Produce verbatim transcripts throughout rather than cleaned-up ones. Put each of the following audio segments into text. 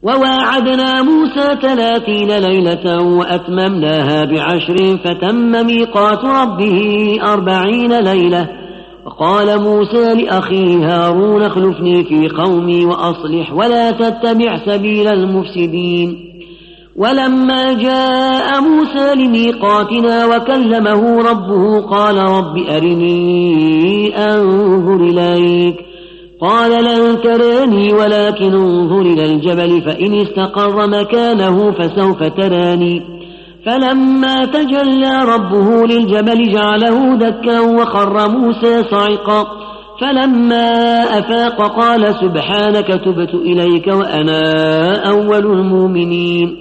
وواعدنا موسى ثلاثين ليلة وأتممناها بعشر فتم ميقات ربه أربعين ليلة. وقال موسى لأخيه هارون اخلفني في قومي وأصلح ولا تتبع سبيل المفسدين. ولما جاء موسى لميقاتنا وكلمه ربه قال رب أرني أنظر إليك قال لن تراني ولكن انظر إلى الجبل فإن استقر مكانه فسوف تراني. فلما تجلى ربه للجبل جعله دكا وخر موسى صعقا. فلما أفاق قال سبحانك تبت إليك وأنا أول المؤمنين.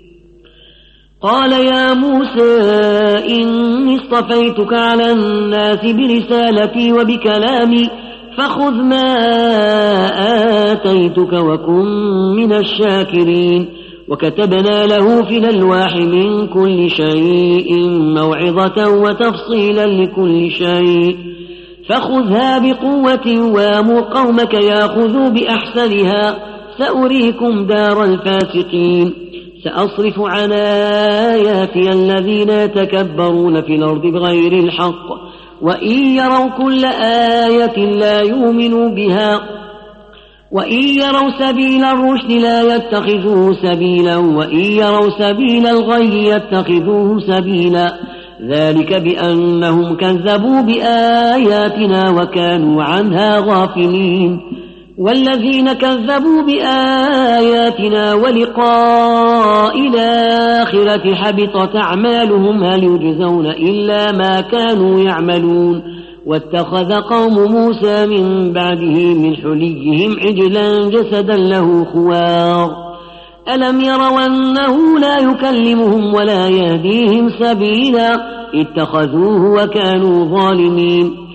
قال يا موسى إني اصطفيتك على الناس برسالتي وبكلامي فخذ ما آتيتك وكن من الشاكرين. وكتبنا له في الألواح من كل شيء موعظة وتفصيلا لكل شيء فخذها بقوة وامر قومك ياخذوا بأحسنها سأريكم دار الفاسقين. سأصرف عن آياتي الذين يتكبرون في الأرض بغير الحق وإن يروا كل آية لا يؤمنوا بها وإن يروا سبيل الرشد لا يتخذوه سبيلا وإن يروا سبيل الغي يتخذوه سبيلا. ذلك بأنهم كذبوا بآياتنا وكانوا عنها غافلين. والذين كذبوا بآياتنا ولقاء الآخرة حبطت أعمالهم هل يجزون إلا ما كانوا يعملون. واتخذ قوم موسى من بعده من حليهم عجلا جسدا له خوار. ألم يروا أنه لا يكلمهم ولا يهديهم سبيلا اتخذوه وكانوا ظالمين.